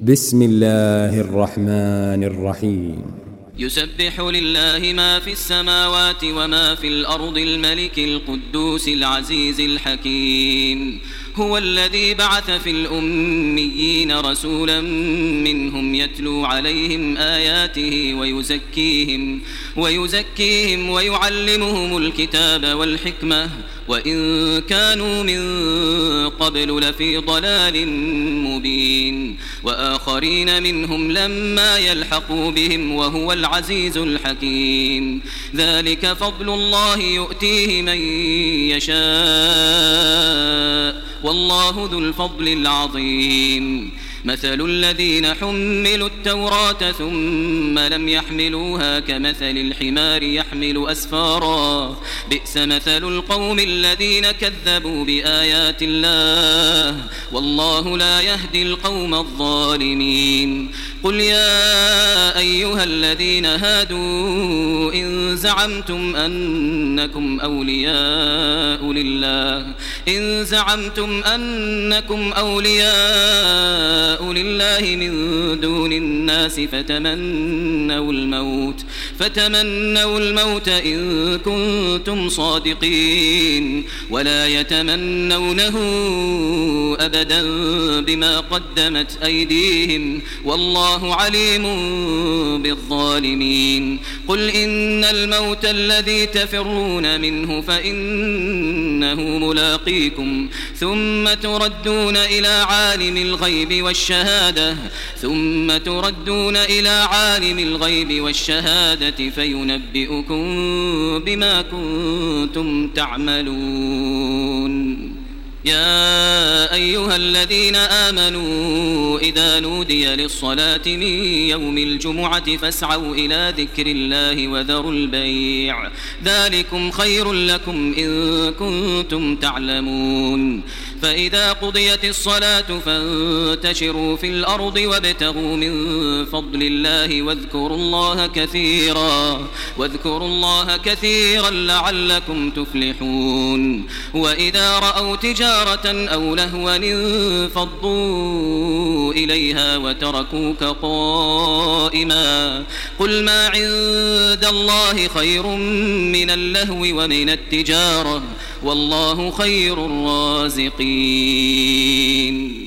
بسم الله الرحمن الرحيم. يسبح لله ما في السماوات وما في الأرض الملك القدوس العزيز الحكيم. هو الذي بعث في الأميين رسولا منهم يتلو عليهم آياته ويزكيهم ويعلمهم الكتاب والحكمة وإن كانوا من قبل لفي ضلال مبين وآخرين منهم لما يلحقوا بهم وهو العزيز الحكيم. ذلك فضل الله يؤتيه من يشاء والله ذو الفضل العظيم. مثل الذين حملوا التوراة ثم لم يحملوها كمثل الحمار يحمل أسفارا بئس مثل القوم الذين كذبوا بآيات الله والله لا يهدي القوم الظالمين. قل يا أيها الذين هادوا إن زعمتم أنكم أولياء لله من دون الناس فتمنوا الموت إن كنتم صادقين ولا يتمنونه أبدا بما قدمت أيديهم والله عليم بالظالمين. قل إن الموت الذي تفرون منه فإنه ملاقيكم ثم تردون إلى عالم الغيب والشهادة فينبئكم بما كنتم تعملون. يا أيها الذين آمنوا إذا نودي للصلاة من يوم الجمعة فاسعوا إلى ذكر الله وذروا البيع ذلكم خير لكم إن كنتم تعلمون. فإذا قضيت الصلاة فانتشروا في الأرض وابتغوا من فضل الله واذكروا الله كثيرا لعلكم تفلحون. وإذا رأوا تجارة أو لهوا انفضوا إليها وتركوك قائما قل ما عند الله خير من اللهو ومن التجارة والله خير الرازقين.